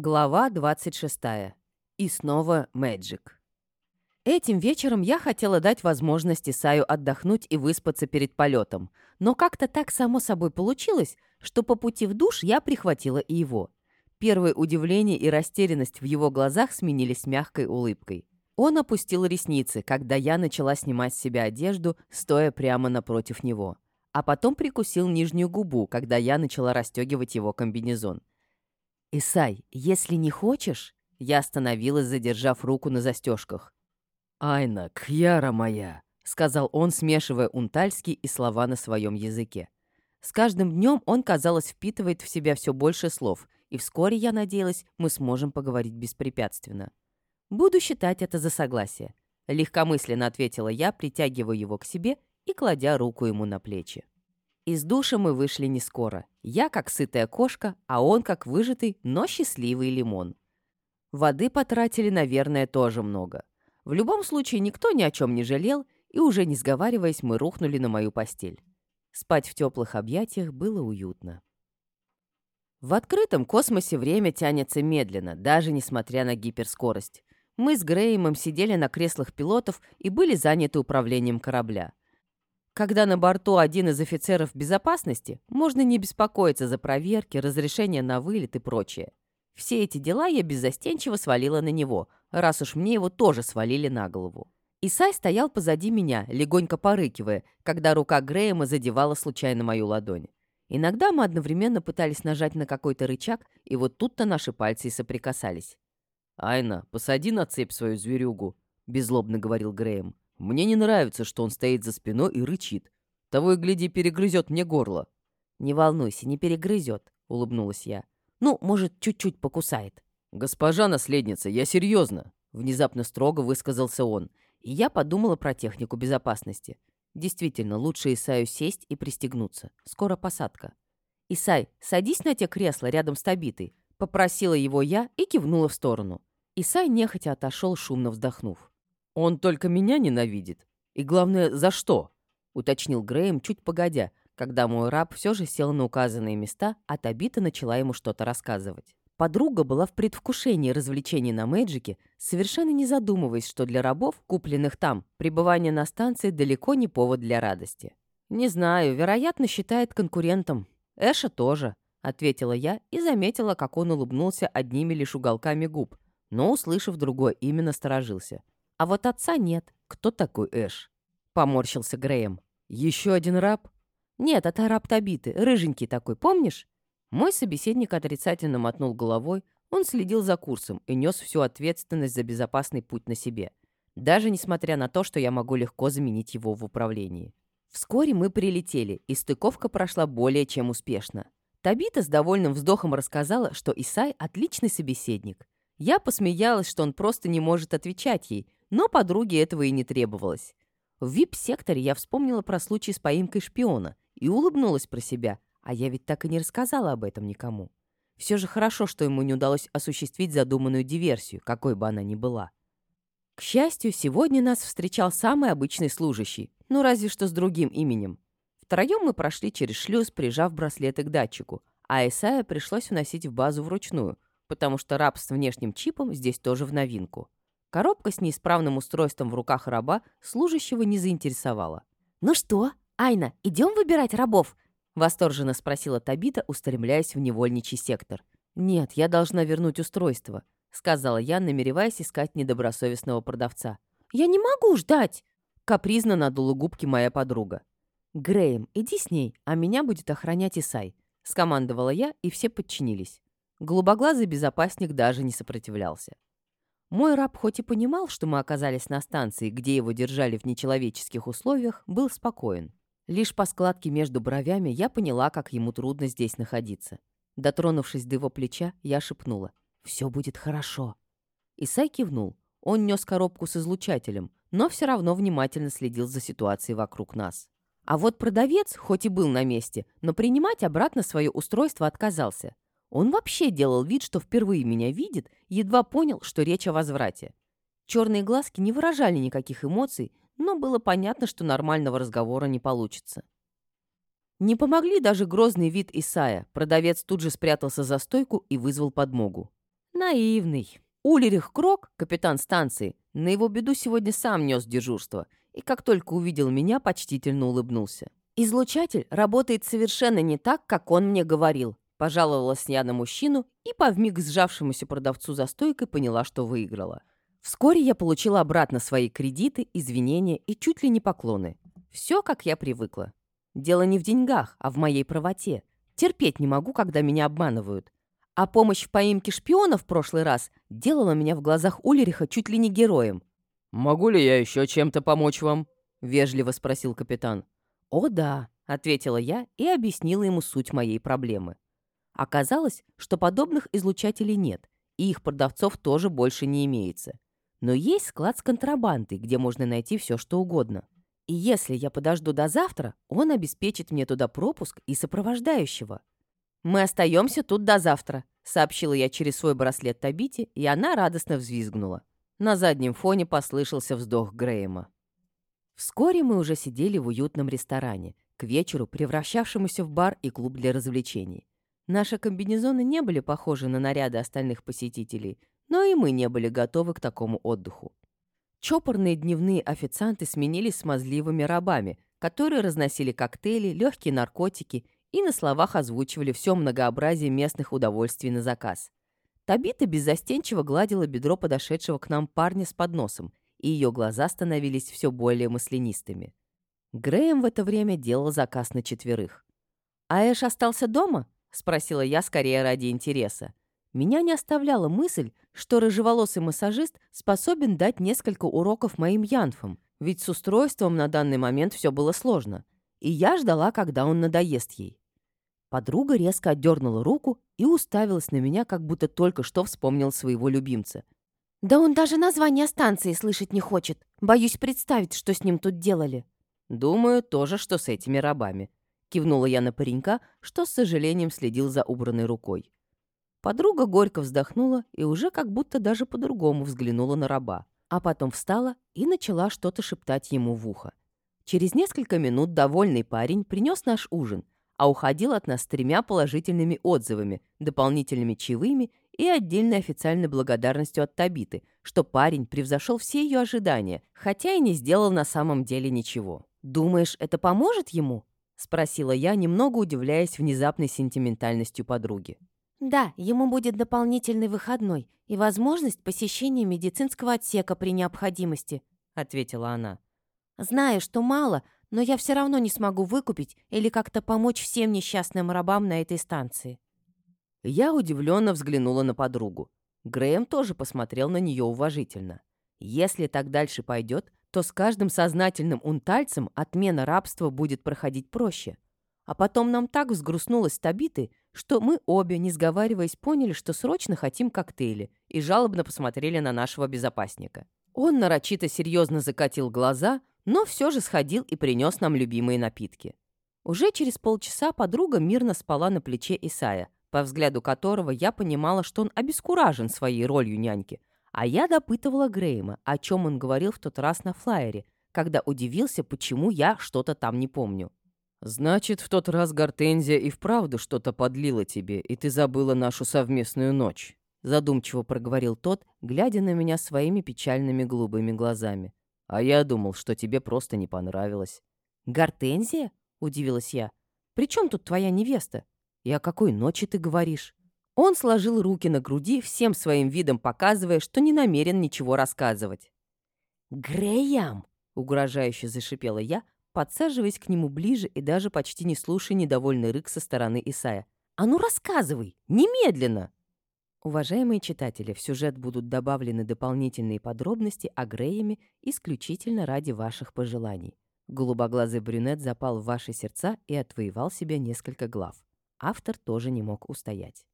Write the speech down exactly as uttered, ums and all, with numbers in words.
Глава двадцать шестая. И снова Мэджик. Этим вечером я хотела дать возможность Исаю отдохнуть и выспаться перед полетом, но как-то так само собой получилось, что по пути в душ я прихватила и его. Первое удивление и растерянность в его глазах сменились мягкой улыбкой. Он опустил ресницы, когда я начала снимать с себя одежду, стоя прямо напротив него. А потом прикусил нижнюю губу, когда я начала расстегивать его комбинезон. «Исай, если не хочешь...» Я остановилась, задержав руку на застежках. «Айна, Кьяра моя!» — сказал он, смешивая унтальский и слова на своем языке. С каждым днем он, казалось, впитывает в себя все больше слов, и вскоре, я надеялась, мы сможем поговорить беспрепятственно. «Буду считать это за согласие», — легкомысленно ответила я, притягивая его к себе и кладя руку ему на плечи. Из душа мы вышли не скоро. Я как сытая кошка, а он как выжатый, но счастливый лимон. Воды потратили, наверное, тоже много. В любом случае, никто ни о чем не жалел, и уже не сговариваясь, мы рухнули на мою постель. Спать в теплых объятиях было уютно. В открытом космосе время тянется медленно, даже несмотря на гиперскорость. Мы с Грэемом сидели на креслах пилотов и были заняты управлением корабля. Когда на борту один из офицеров безопасности, можно не беспокоиться за проверки, разрешения на вылет и прочее. Все эти дела я беззастенчиво свалила на него, раз уж мне его тоже свалили на голову. Исай стоял позади меня, легонько порыкивая, когда рука Грэема задевала случайно мою ладонь. Иногда мы одновременно пытались нажать на какой-то рычаг, и вот тут-то наши пальцы и соприкасались. «Айна, посади на цепь свою зверюгу», — беззлобно говорил Грэем. «Мне не нравится, что он стоит за спиной и рычит. Того и гляди, перегрызет мне горло». «Не волнуйся, не перегрызет», — улыбнулась я. «Ну, может, чуть-чуть покусает». «Госпожа наследница, я серьезно», — внезапно строго высказался он. И я подумала про технику безопасности. Действительно, лучше Исаю сесть и пристегнуться. Скоро посадка. «Исай, садись на те кресла рядом с Табитой», — попросила его я и кивнула в сторону. Исай нехотя отошел, шумно вздохнув. «Он только меня ненавидит. И главное, за что?» — уточнил Грэем чуть погодя, когда мой раб все же сел на указанные места, а Табита начала ему что-то рассказывать. Подруга была в предвкушении развлечений на Мэджике, совершенно не задумываясь, что для рабов, купленных там, пребывание на станции далеко не повод для радости. «Не знаю, вероятно, считает конкурентом. Эша тоже», — ответила я и заметила, как он улыбнулся одними лишь уголками губ, но, услышав другое, именно насторожился. «А вот отца нет». «Кто такой Эш?» — поморщился Грэем. «Еще один раб?» «Нет, это раб Табиты, рыженький такой, помнишь?» Мой собеседник отрицательно мотнул головой, он следил за курсом и нес всю ответственность за безопасный путь на себе, даже несмотря на то, что я могу легко заменить его в управлении. Вскоре мы прилетели, и стыковка прошла более чем успешно. Табита с довольным вздохом рассказала, что Исай — отличный собеседник. Я посмеялась, что он просто не может отвечать ей, но подруге этого и не требовалось. В ви ай пи-секторе я вспомнила про случай с поимкой шпиона и улыбнулась про себя, а я ведь так и не рассказала об этом никому. Все же хорошо, что ему не удалось осуществить задуманную диверсию, какой бы она ни была. К счастью, сегодня нас встречал самый обычный служащий, ну разве что с другим именем. Втроем мы прошли через шлюз, прижав браслеты к датчику, а Исая пришлось уносить в базу вручную, потому что раб с внешним чипом здесь тоже в новинку. Коробка с неисправным устройством в руках раба служащего не заинтересовала. «Ну что, Айна, идем выбирать рабов?» — восторженно спросила Табита, устремляясь в невольничий сектор. «Нет, я должна вернуть устройство», — сказала я, намереваясь искать недобросовестного продавца. «Я не могу ждать!» — капризно надула губки моя подруга. «Грэем, иди с ней, а меня будет охранять Исай», — скомандовала я, и все подчинились. Голубоглазый безопасник даже не сопротивлялся. Мой раб хоть и понимал, что мы оказались на станции, где его держали в нечеловеческих условиях, был спокоен. Лишь по складке между бровями я поняла, как ему трудно здесь находиться. Дотронувшись до его плеча, я шепнула: «Все будет хорошо». Исай кивнул. Он нес коробку с излучателем, но все равно внимательно следил за ситуацией вокруг нас. А вот продавец, хоть и был на месте, но принимать обратно свое устройство отказался. Он вообще делал вид, что впервые меня видит, едва понял, что речь о возврате. Черные глазки не выражали никаких эмоций, но было понятно, что нормального разговора не получится. Не помогли даже грозный вид Исая. Продавец тут же спрятался за стойку и вызвал подмогу. Наивный. Ульрих Крок, капитан станции, на его беду сегодня сам нес дежурство, и как только увидел меня, почтительно улыбнулся. «Излучатель работает совершенно не так, как он мне говорил», пожаловалась я на мужчину и по вмиг сжавшемуся продавцу за стойкой поняла, что выиграла. Вскоре я получила обратно свои кредиты, извинения и чуть ли не поклоны. Все, как я привыкла. Дело не в деньгах, а в моей правоте. Терпеть не могу, когда меня обманывают. А помощь в поимке шпионов в прошлый раз делала меня в глазах Ульриха чуть ли не героем. «Могу ли я еще чем-то помочь вам?» — вежливо спросил капитан. «О да», — ответила я и объяснила ему суть моей проблемы. Оказалось, что подобных излучателей нет, и их продавцов тоже больше не имеется. Но есть склад с контрабандой, где можно найти все, что угодно. И если я подожду до завтра, он обеспечит мне туда пропуск и сопровождающего. «Мы остаемся тут до завтра», — сообщила я через свой браслет Табите, и она радостно взвизгнула. На заднем фоне послышался вздох Грэема. Вскоре мы уже сидели в уютном ресторане, к вечеру превращавшемуся в бар и клуб для развлечений. Наши комбинезоны не были похожи на наряды остальных посетителей, но и мы не были готовы к такому отдыху. Чопорные дневные официанты сменились смазливыми рабами, которые разносили коктейли, легкие наркотики и на словах озвучивали все многообразие местных удовольствий на заказ. Табита беззастенчиво гладила бедро подошедшего к нам парня с подносом, и ее глаза становились все более маслянистыми. Грэем в это время делал заказ на четверых. «А Эш остался дома?» — спросила я скорее ради интереса. Меня не оставляла мысль, что рыжеволосый массажист способен дать несколько уроков моим янфам, ведь с устройством на данный момент все было сложно, и я ждала, когда он надоест ей. Подруга резко отдернула руку и уставилась на меня, как будто только что вспомнил своего любимца. «Да он даже название станции слышать не хочет. Боюсь представить, что с ним тут делали». «Думаю, тоже, что с этими рабами», — кивнула я на паренька, что с сожалением следил за убранной рукой. Подруга горько вздохнула и уже как будто даже по-другому взглянула на раба, а потом встала и начала что-то шептать ему в ухо. Через несколько минут довольный парень принес наш ужин, а уходил от нас с тремя положительными отзывами, дополнительными чаевыми и отдельной официальной благодарностью от Табиты, что парень превзошел все ее ожидания, хотя и не сделал на самом деле ничего. «Думаешь, это поможет ему?» — спросила я, немного удивляясь внезапной сентиментальностью подруги. «Да, ему будет дополнительный выходной и возможность посещения медицинского отсека при необходимости», — ответила она. «Знаю, что мало, но я все равно не смогу выкупить или как-то помочь всем несчастным рабам на этой станции». Я удивленно взглянула на подругу. Грэем тоже посмотрел на нее уважительно. Если так дальше пойдет, то с каждым сознательным унтальцем отмена рабства будет проходить проще. А потом нам так взгрустнулось с Табитой, что мы обе, не сговариваясь, поняли, что срочно хотим коктейли, и жалобно посмотрели на нашего безопасника. Он нарочито серьезно закатил глаза, но все же сходил и принес нам любимые напитки. Уже через полчаса подруга мирно спала на плече Исая, по взгляду которого я понимала, что он обескуражен своей ролью няньки, а я допытывала Грэема, о чем он говорил в тот раз на флайере, когда удивился, почему я что-то там не помню. «Значит, в тот раз Гортензия и вправду что-то подлила тебе, и ты забыла нашу совместную ночь», задумчиво проговорил тот, глядя на меня своими печальными голубыми глазами. «А я думал, что тебе просто не понравилось». «Гортензия?» — удивилась я. «При чем тут твоя невеста? И о какой ночи ты говоришь?» Он сложил руки на груди, всем своим видом показывая, что не намерен ничего рассказывать. «Грэям!» — угрожающе зашипела я, подсаживаясь к нему ближе и даже почти не слушая недовольный рык со стороны Исая. «А ну рассказывай! Немедленно!» Уважаемые читатели, в сюжет будут добавлены дополнительные подробности о Грэяме исключительно ради ваших пожеланий. Голубоглазый брюнет запал в ваши сердца и отвоевал себе несколько глав. Автор тоже не мог устоять.